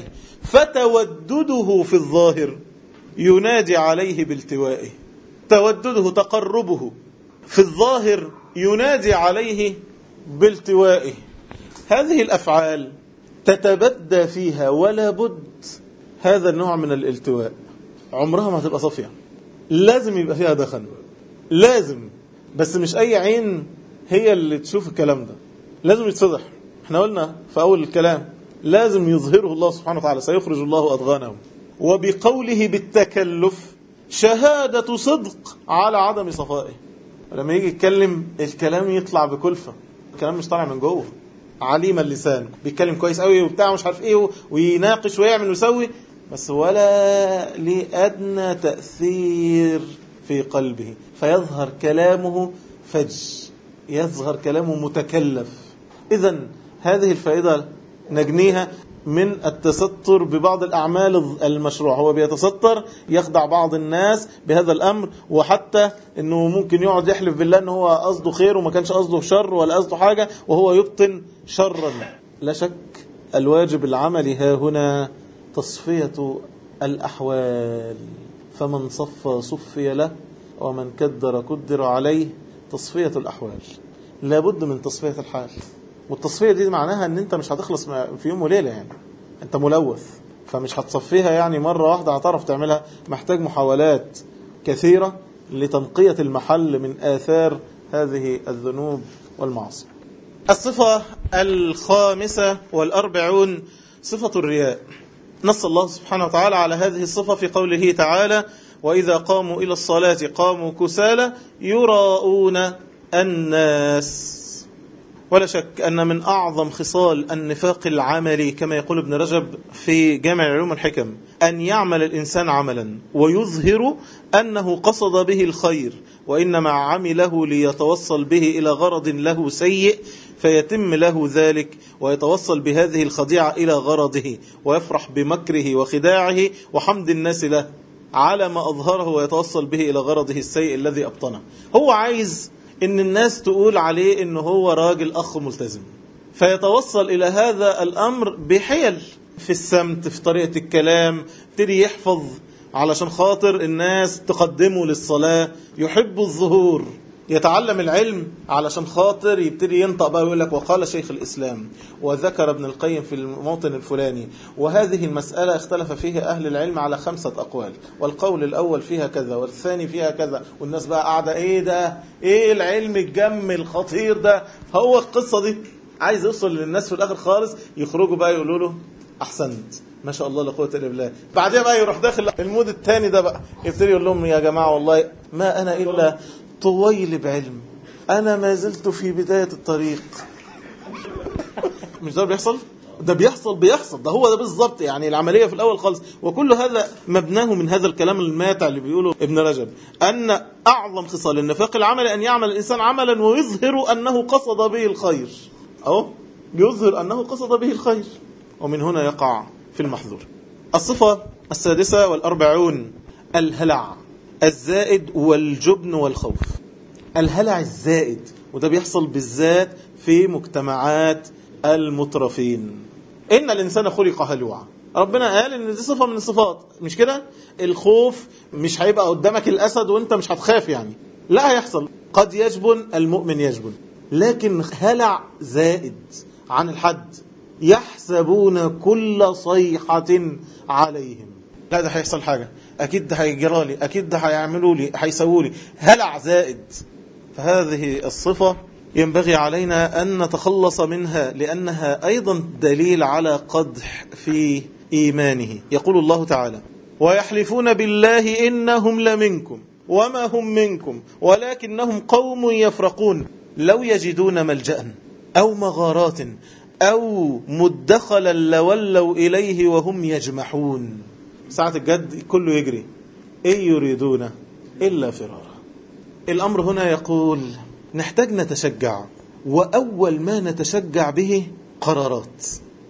Speaker 1: فتودده في الظاهر ينادي عليه بالتوائه. تودده تقربه في الظاهر ينادي عليه بالتوائه. هذه الأفعال تتبدى فيها ولا بد هذا النوع من الالتواء. عمرها ما هتبقى صافية، لازم يبقى فيها دخن، لازم. بس مش أي عين هي اللي تشوف الكلام ده، لازم يتفضح. احنا قلنا في أول الكلام لازم يظهره الله سبحانه وتعالى، سيخرج الله أضغانهم. وبقوله بالتكلف شهادة صدق على عدم صفائه. لما يجي يتكلم الكلام يطلع بكلفة، الكلام مش طالع من جوه. عليم اللسان، بيتكلم كويس قوي وبتاع مش عارف ايه ويناقش ويعمل ويسوي، بس ولا لأدنى تأثير في قلبه، فيظهر كلامه فج، يظهر كلامه متكلف. إذن هذه الفائدة نجنيها من التستر ببعض الأعمال المشروع. هو بيتستر يخدع بعض الناس بهذا الأمر، وحتى أنه ممكن يقعد يحلف بالله أنه هو قصده خير وما كانش قصده شر ولا قصده حاجة وهو يبطن شرا. لا شك الواجب العملي ها هنا تصفية الأحوال، فمن صفى صفي له ومن كدر كدر عليه. تصفية الأحوال لابد من تصفية الحال، والتصفية دي معناها ان انت مش هتخلص في يوم وليلة، يعني انت ملوث فمش هتصفيها يعني مرة واحدة هتعرف تعملها، محتاج محاولات كثيرة لتنقية المحل من آثار هذه الذنوب والمعاصي. الصفة الخامسة والأربعون صفة الرياء. نص الله سبحانه وتعالى على هذه الصفة في قوله تعالى: وإذا قاموا إلى الصلاة قاموا كسالى يراءون الناس. ولا شك أن من أعظم خصال النفاق العملي كما يقول ابن رجب في جامع علوم الحكم أن يعمل الإنسان عملا ويظهر أنه قصد به الخير وإنما عمله ليتوصل به إلى غرض له سيء، فيتم له ذلك ويتوصل بهذه الخديعة إلى غرضه ويفرح بمكره وخداعه وحمد الناس له على ما أظهره ويتوصل به إلى غرضه السيء الذي أبطنه. هو عايز إن الناس تقول عليه إنه هو راجل أخ ملتزم، فيتوصل إلى هذا الأمر بحيل في السمت، في طريقة الكلام، يبتدي يحفظ علشان خاطر الناس تقدمه للصلاة، يحب الظهور، يتعلم العلم علشان خاطر يبتدي ينطق بقى ويقول لك وقال شيخ الإسلام وذكر ابن القيم في الموطن الفلاني، وهذه المسألة اختلف فيها أهل العلم على خمسة أقوال، والقول الأول فيها كذا والثاني فيها كذا، والناس بقى قاعدة ايه ده، ايه العلم الجم الخطير ده. هو القصة دي عايز يوصل للناس في الآخر خالص يخرجوا بقى يقولوا له أحسنت ما شاء الله لا قوه الا بالله. بعدين بقى يروح داخل المود الثاني ده بقى يبتدي يقول لهم يا جماعة والله ما أنا إلا طويل بعلم، أنا ما زلت في بداية الطريق. مش ده بيحصل؟ ده بيحصل بيحصل ده هو ده بالضبط، يعني العملية في الأول خالص. وكل هذا مبناه من هذا الكلام الماتع اللي بيقوله ابن رجب، أن أعظم خصال النفاق العملي أن يعمل الإنسان عملا ويظهر أنه قصد به الخير، أو يظهر أنه قصد به الخير، ومن هنا يقع في المحظور. الصفة السادسة والأربعون الهلع الزائد والجبن والخوف. الهلع الزائد، وده بيحصل بالذات في مجتمعات المترفين. إن الإنسان خلق هلوعا، ربنا قال إن دي صفة من الصفات، مش كده؟ الخوف مش هيبقى قدامك الأسد وإنت مش هتخاف يعني، لا هيحصل. قد يجبن المؤمن يجبن، لكن هلع زائد عن الحد، يحسبون كل صيحة عليهم. لا ده هيحصل حاجة، أكيد ده هيجرى لي، أكيد ده هيعملوا لي، هيسووا لي. هلع زائد. فهذه الصفة ينبغي علينا أن نتخلص منها، لأنها أيضا دليل على قدح في إيمانه. يقول الله تعالى: ويحلفون بالله إنهم لمنكم وما هم منكم ولكنهم قوم يفرقون لو يجدون ملجأ أو مغارات أو مدخلا لولوا إليه وهم يجمحون. ساعة الجد كله يجري، إن يريدون إلا فرارا. الأمر هنا يقول نحتاج نتشجع، وأول ما نتشجع به قرارات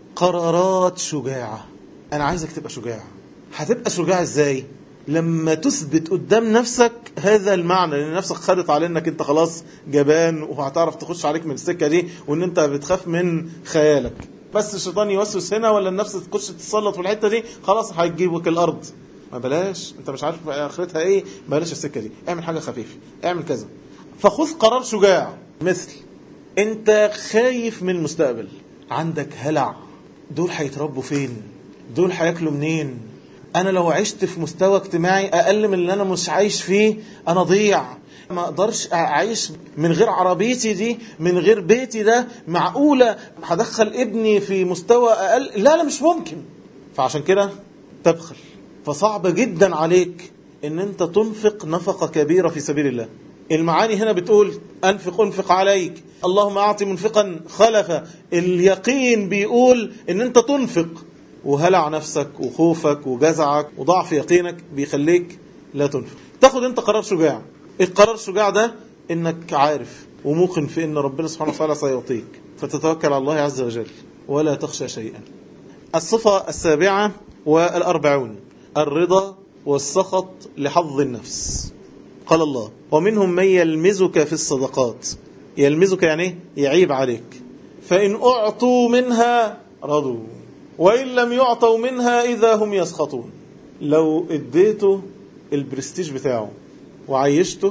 Speaker 1: قرارات شجاعة. أنا عايزك تبقى شجاع. هتبقى شجاع إزاي؟ لما تثبت قدام نفسك هذا المعنى، لأن نفسك خدت على أنك أنت خلاص جبان وهتعرف تخش عليك من السكة دي، وأن أنت بتخاف من خيالك، بس الشيطان يوسوس هنا ولا النفس تخش تتسلط في الحتة دي، خلاص هيجيبك الأرض. ما بلاش، أنت مش عارف آخرتها إيه، بلاش السكة دي، اعمل حاجة خفيفة، اعمل كذا. فخذ قرار شجاع، مثل أنت خايف من المستقبل، عندك هلع، دول هيتربوا فين؟ دول هياكلوا منين؟ أنا لو عشت في مستوى اجتماعي أقل من اللي أنا مش عايش فيه أنا ضيع، ما أقدرش أعيش من غير عربيتي دي، من غير بيتي ده، معقولة هدخل ابني في مستوى أقل؟ لا لا مش ممكن. فعشان كده تبخل، فصعب جدا عليك أن أنت تنفق نفقة كبيرة في سبيل الله. المعاني هنا بتقول أنفق أنفق عليك، اللهم أعطي منفقا خلفا. اليقين بيقول أن أنت تنفق، وهلع نفسك وخوفك وجزعك وضعف يقينك بيخليك لا تنفق. تاخد انت قرار شجاع. القرار الشجاع ده انك عارف وموقن في ان ربنا سبحانه وتعالى سيعطيك، فتتوكل على الله عز وجل ولا تخشى شيئا. الصفة السابعة والأربعون: الرضا والسخط لحظ النفس. قال الله: ومنهم من يلمزك في الصدقات. يلمزك يعني يعيب عليك، فإن أعطوا منها رضوا وإن لم يعطوا منها إذا هم يسخطون. لو اديته البرستيج بتاعه وعيشته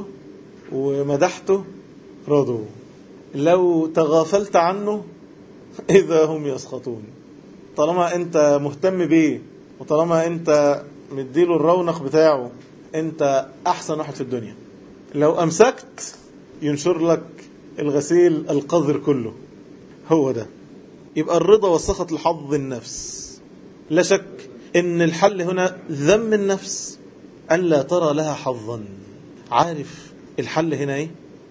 Speaker 1: ومدحته رضوا، لو تغافلت عنه إذا هم يسخطون. طالما أنت مهتم بيه وطالما أنت مديله الرونق بتاعه أنت أحسن واحد في الدنيا. لو أمسكت ينشر لك الغسيل القذر كله. هو ده. يبقى الرضا والسخط لحظ النفس. لا شك إن الحل هنا ذم النفس أن لا ترى لها حظا. عارف الحل هنا إيه؟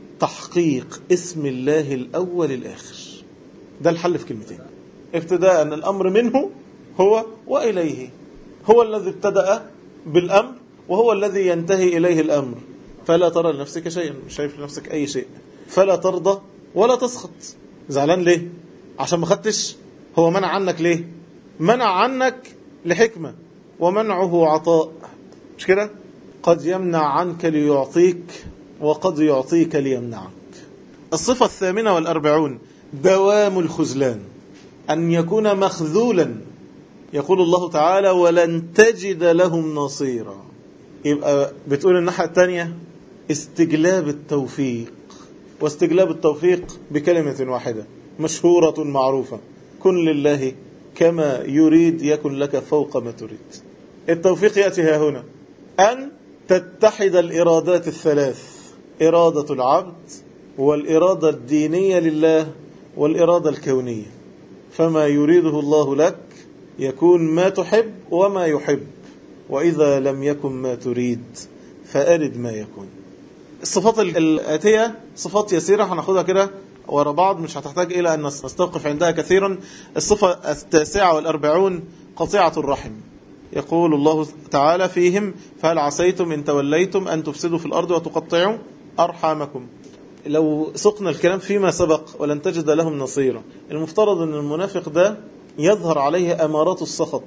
Speaker 1: تحقيق اسم الله الأول الآخر. ده الحل في كلمتين. ابتداء أن الأمر منه هو وإليه. هو الذي ابتدأ بالأمر وهو الذي ينتهي إليه الأمر. فلا ترى لنفسك شيئا، مش شايف لنفسك أي شيء. فلا ترضى ولا تسخط. زعلان ليه؟ عشان ما خدتش. هو منع عنك ليه؟ منع عنك لحكمة، ومنعه عطاء. مش كده؟ قد يمنع عنك ليعطيك وقد يعطيك ليمنعك. الصفة الثامنة والأربعون: دوام الخذلان، أن يكون مخذولا. يقول الله تعالى: ولن تجد لهم نصيرا. يبقى بتقول الناحية الثانية استجلاب التوفيق، واستجلاب التوفيق بكلمة واحدة مشهورة معروفة: كن لله كما يريد يكن لك فوق ما تريد. التوفيق يأتي ها هنا أن تتحد الإرادات الثلاث: إرادة العبد والإرادة الدينية لله والإرادة الكونية. فما يريده الله لك يكون ما تحب وما يحب، وإذا لم يكن ما تريد فأرد ما يكون. الصفات الآتية صفات يسيرة هناخدها كده ورا بعض، مش هتحتاج إلى أن نستوقف عندها كثيرا. الصفة التاسعة والأربعون: قطيعة الرحم. يقول الله تعالى فيهم: فهل عسيتم إن توليتم أن تفسدوا في الأرض وتقطعوا أرحامكم. لو سقنا الكلام فيما سبق: ولن تجد لهم نصيرا. المفترض أن المنافق ده يظهر عليه أمارات السخط،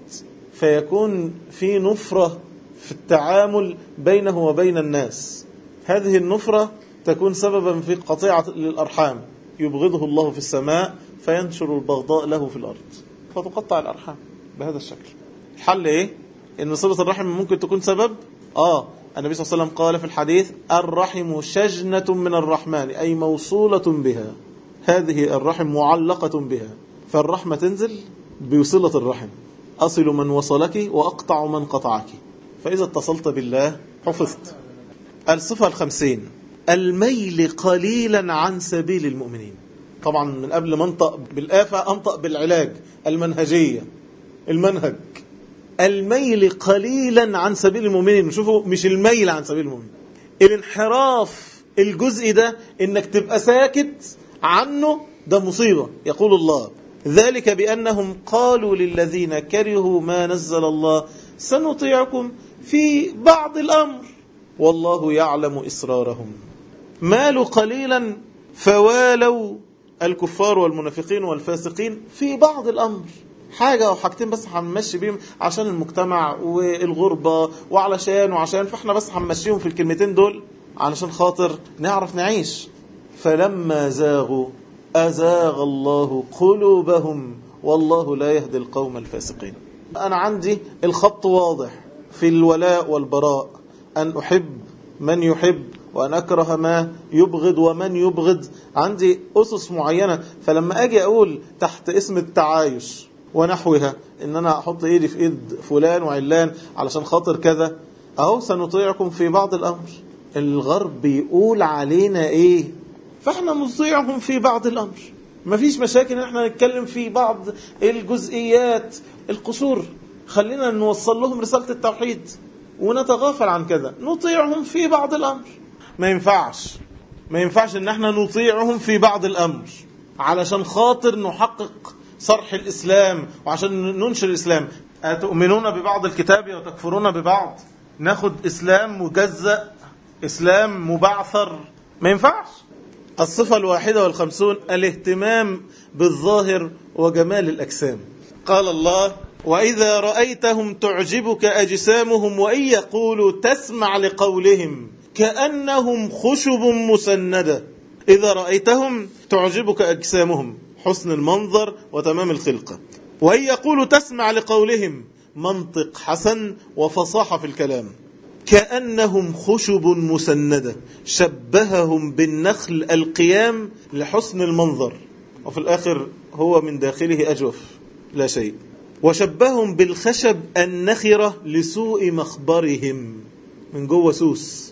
Speaker 1: فيكون في نفرة في التعامل بينه وبين الناس. هذه النفرة تكون سببا في قطيعة للأرحام، يبغضه الله في السماء فينشر البغضاء له في الأرض، فتقطع الأرحام بهذا الشكل. الحل إيه؟ إن صلة الرحم ممكن تكون سبب. آه النبي صلى الله عليه وسلم قال في الحديث: الرحم شجنة من الرحمن، أي موصولة بها. هذه الرحم معلقة بها، فالرحمة تنزل بوصلة الرحم. أصل من وصلك وأقطع من قطعك. فإذا اتصلت بالله حفظت. الصفة الخمسين: الميل قليلا عن سبيل المؤمنين. طبعا من قبل ما انطق بالآفة انطق بالعلاج المنهجية. المنهج الميل قليلا عن سبيل المؤمنين. شوفوا، مش الميل عن سبيل المؤمنين، الانحراف الجزء ده انك تبقى ساكت عنه، ده مصيبة. يقول الله: ذلك بأنهم قالوا للذين كرهوا ما نزل الله سنطيعكم في بعض الأمر والله يعلم إسرارهم. مالوا قليلا فوالوا الكفار والمنافقين والفاسقين في بعض الأمر. حاجة أو حاجتين بس هنمشي بيهم عشان المجتمع والغربة وعلشان وعشان، فاحنا بس هنمشيهم في الكلمتين دول علشان خاطر نعرف نعيش. فلما زاغوا أزاغ الله قلوبهم والله لا يهدي القوم الفاسقين. أنا عندي الخط واضح في الولاء والبراء، أن أحب من يحب وأن أكره ما يبغض ومن يبغض. عندي أسس معينة، فلما أجي أقول تحت اسم التعايش ونحوها إن أنا أحط إيدي في إيد فلان وعلان علشان خاطر كذا، أهو سنطيعكم في بعض الأمر. الغرب بيقول علينا إيه؟ فإحنا نطيعهم في بعض الأمر. مفيش مشاكل إن إحنا نتكلم في بعض الجزئيات القصور، خلينا نوصل لهم رسالة التوحيد ونتغافل عن كذا. نطيعهم في بعض الأمر. ما ينفعش ما ينفعش إن إحنا نطيعهم في بعض الأمر علشان خاطر نحقق صرح الإسلام وعشان ننشر الإسلام. أتؤمنون ببعض الكتاب وتكفرون ببعض؟ ناخد إسلام مجزأ، إسلام مبعثر؟ ما ينفعش. الصفة الواحدة والخمسون الاهتمام بالظاهر وجمال الأجسام. قال الله: وإذا رأيتهم تعجبك أجسامهم وإن يقولوا تسمع لقولهم كأنهم خشب مسندة. إذا رأيتهم تعجبك أجسامهم، حسن المنظر وتمام الخلقة. وإن يقولوا تسمع لقولهم، منطق حسن وفصاحة في الكلام. كأنهم خشب مسندة، شبههم بالنخل القيام لحسن المنظر، وفي الآخر هو من داخله أجوف لا شيء. وشبههم بالخشب النخرة لسوء مخبرهم، من جوه سوس.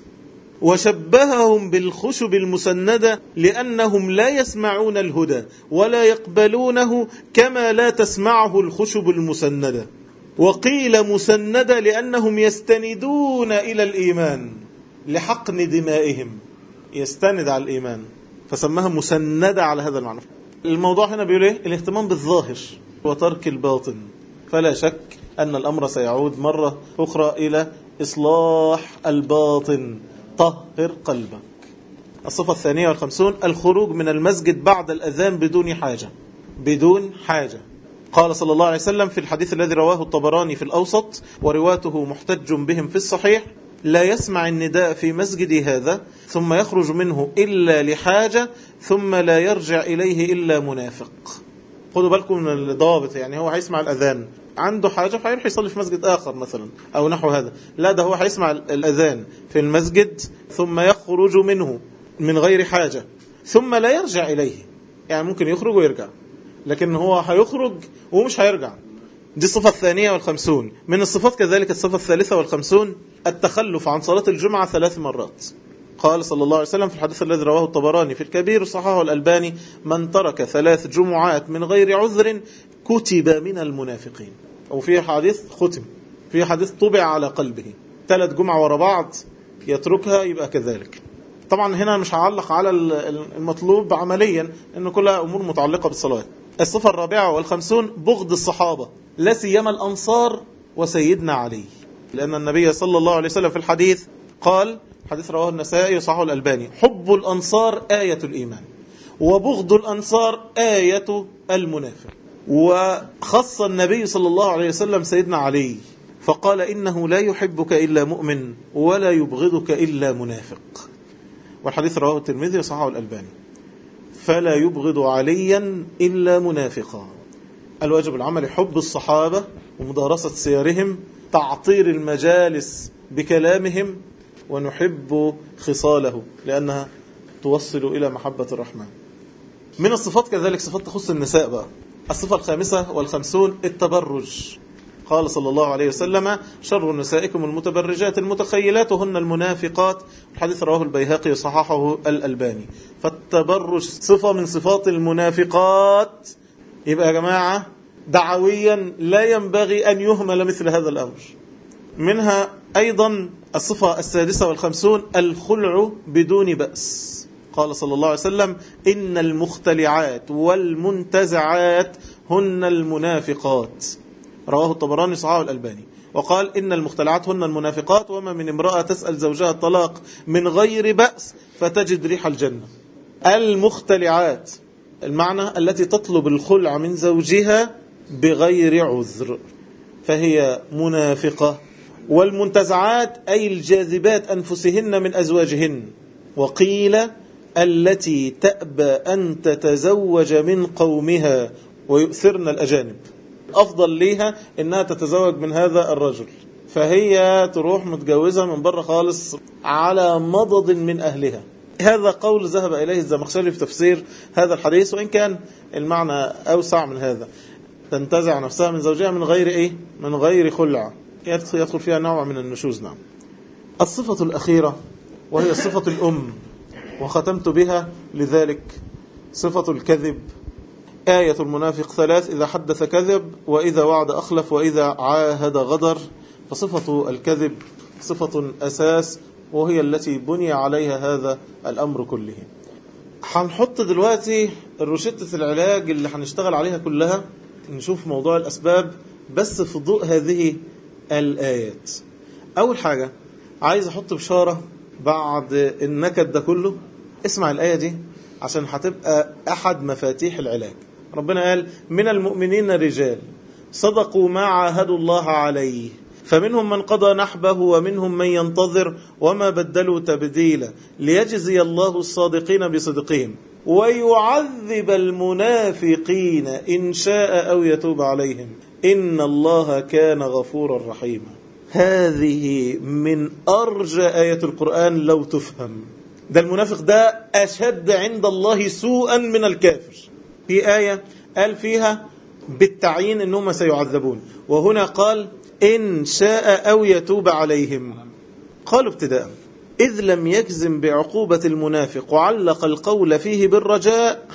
Speaker 1: وشبههم بالخشب المسندة لأنهم لا يسمعون الهدى ولا يقبلونه كما لا تسمعه الخشب المسندة. وقيل مسندة لأنهم يستندون إلى الإيمان لحقن دمائهم، يستند على الإيمان فسماها مسندة على هذا المعنى. الموضوع هنا بيقول إيه؟ الاهتمام بالظاهر وترك الباطن. فلا شك أن الأمر سيعود مرة أخرى إلى إصلاح الباطن. طهر قلبك. الصفة الثانية والخمسون الخروج من المسجد بعد الأذان بدون حاجة. بدون حاجة. قال صلى الله عليه وسلم في الحديث الذي رواه الطبراني في الأوسط ورواته محتج بهم في الصحيح: لا يسمع النداء في مسجدي هذا ثم يخرج منه إلا لحاجة ثم لا يرجع إليه إلا منافق. خدوا بالكم من الضوابط. يعني هو هيسمع الأذان عنده حاجة فهيروح يصلي في مسجد آخر مثلا أو نحو هذا. لا، ده هو هيسمع الأذان في المسجد ثم يخرج منه من غير حاجة ثم لا يرجع إليه. يعني ممكن يخرج ويرجع، لكن هو هيخرج ومش هيرجع. دي الصفة الثانية والخمسون. من الصفات كذلك الصفة الثالثة والخمسون التخلف عن صلاة الجمعة ثلاث مرات. قال صلى الله عليه وسلم في الحديث الذي رواه الطبراني في الكبير صححه الألباني: من ترك ثلاث جمعات من غير عذر كتب من المنافقين. أو في حديث ختم، في حديث طبع على قلبه. ثلاث جمعة ورا بعض يتركها يبقى كذلك. طبعا هنا مش هعلق على المطلوب عمليا، إنه كلها أمور متعلقة بالصلاة. الصفة الرابعة والخمسون بغض الصحابة، لا سيما الأنصار وسيدنا علي، لأن النبي صلى الله عليه وسلم في الحديث قال، حديث رواه النسائي وصححه الألباني: حب الأنصار آية الإيمان وبغض الأنصار آية المنافق. وخص النبي صلى الله عليه وسلم سيدنا علي فقال: إنه لا يحبك إلا مؤمن ولا يبغضك إلا منافق. والحديث رواه الترمذي وصححه الألباني. فلا يبغض عليا إلا منافقا. الواجب العملي حب الصحابة ومدارسة سيرهم، تعطير المجالس بكلامهم، ونحب خصاله لأنها توصل إلى محبة الرحمن. من الصفات كذلك صفات تخص النساء بقى. الصفة الخامسة والخمسون التبرج. قال صلى الله عليه وسلم: شر نسائكم المتبرجات المتخيلات وهن المنافقات. الحديث رواه البيهقي وصححه الألباني. فالتبرج صفة من صفات المنافقات. يبقى يا جماعة دعويا لا ينبغي أن يهمل مثل هذا الأمر. منها أيضا الصفة السادسة والخمسون الخلع بدون بأس. قال صلى الله عليه وسلم: إن المختلعات والمنتزعات هن المنافقات. رواه الطبراني صححه الألباني. وقال: إن المختلعات هن المنافقات، وما من امرأة تسأل زوجها الطلاق من غير بأس فتجد ريح الجنة. المختلعات المعنى التي تطلب الخلع من زوجها بغير عذر فهي منافقة. والمنتزعات أي الجاذبات أنفسهن من أزواجهن. وقيل: التي تأبى أن تتزوج من قومها ويؤثرن الأجانب. أفضل ليها إنها تتزوج من هذا الرجل، فهي تروح متجوزة من بره خالص على مضض من أهلها. هذا قول ذهب إليه الزمخشري في تفسير هذا الحديث، وإن كان المعنى أوسع من هذا. تنتزع نفسها من زوجها من غير إيه؟ من غير خلع، يدخل فيها نوع من النشوز. نعم. الصفة الأخيرة وهي صفة الأم، وختمت بها لذلك صفة الكذب. آية المنافق ثلاث: إذا حدث كذب، وإذا وعد أخلف، وإذا عاهد غدر. فصفة الكذب صفة أساس، وهي التي بني عليها هذا الأمر كله. هنحط دلوقتي الروشتة العلاج اللي هنشتغل عليها كلها، نشوف موضوع الأسباب بس في ضوء هذه الآيات. أول حاجة عايز أحط بشارة بعد النكد ده كله. اسمع الآية دي عشان هتبقى أحد مفاتيح العلاج. ربنا قال من المؤمنين رجال صدقوا ما عاهدوا الله عليه فمنهم من قضى نحبه ومنهم من ينتظر وما بدلوا تبديلا ليجزي الله الصادقين بصدقهم ويعذب المنافقين إن شاء أو يتوب عليهم إن الله كان غفورا رحيما. هذه من أرجى آية القرآن لو تفهم. ده المنافق ده أشد عند الله سوءا من الكافر. في آية قال فيها بالتعيين إنهم سيعذبون، وهنا قال إن شاء أو يتوب عليهم. قالوا ابتداء إذ لم يجزم بعقوبة المنافق وعلق القول فيه بالرجاء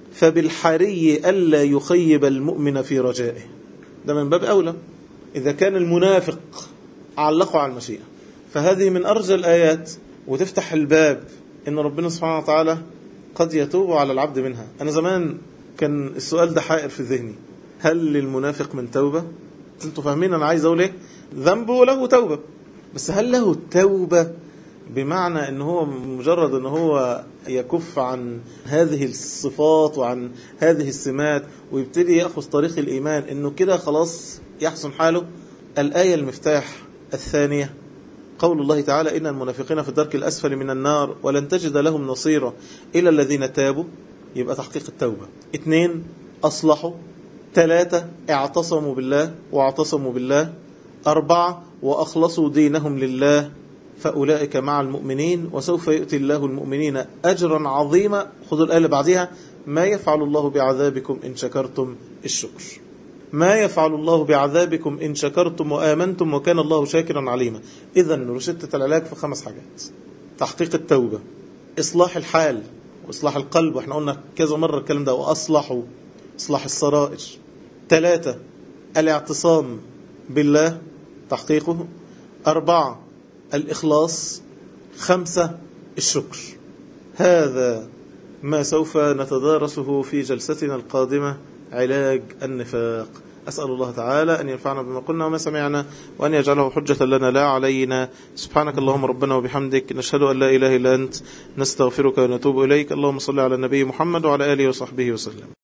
Speaker 1: فبالحري ألا يخيب المؤمن في رجائه. ده من باب أولى إذا كان المنافق علقوا على المشيئة، فهذه من أرجى الآيات وتفتح الباب إن ربنا سبحانه وتعالى قد يتوب على العبد منها. أنا زمان كان السؤال ده حائر في ذهني، هل للمنافق من توبة؟ انتوا فاهمين أنا عايز أقول إيه؟ ذنبه له توبة، بس هل له توبة بمعنى أنه هو مجرد أنه هو يكف عن هذه الصفات وعن هذه السمات ويبتدي يأخذ طريق الإيمان أنه كده خلاص يحسن حاله؟ الآية المفتاح الثانية قول الله تعالى إن المنافقين في الدرك الأسفل من النار ولن تجد لهم نصيرا إلا الذين تابوا، يبقى تحقيق التوبة. اثنين أصلحوا. ثلاثة اعتصموا بالله واعتصموا بالله. أربعة وأخلصوا دينهم لله فأولئك مع المؤمنين وسوف يؤتي الله المؤمنين أجرا عظيما. خذوا الآية اللي بعدها ما يفعل الله بعذابكم إن شكرتم الشكر. ما يفعل الله بعذابكم إن شكرتم وآمنتم وكان الله شاكرا عليما. إذن رشدة العلاج في خمس حاجات: تحقيق التوبة، إصلاح الحال وإصلاح القلب، وإحنا قلنا كذا مرة الكلام ده، وأصلحوا إصلاح السرائر. ثلاثة الاعتصام بالله تحقيقه. أربعة الإخلاص. خمسة الشكر. هذا ما سوف نتدارسه في جلستنا القادمة، علاج النفاق. أسأل الله تعالى أن ينفعنا بما قلنا وما سمعنا وأن يجعله حجة لنا لا علينا. سبحانك اللهم ربنا وبحمدك، نشهد أن لا إله إلا أنت، نستغفرك ونتوب إليك. اللهم صل على النبي محمد وعلى آله وصحبه وسلم.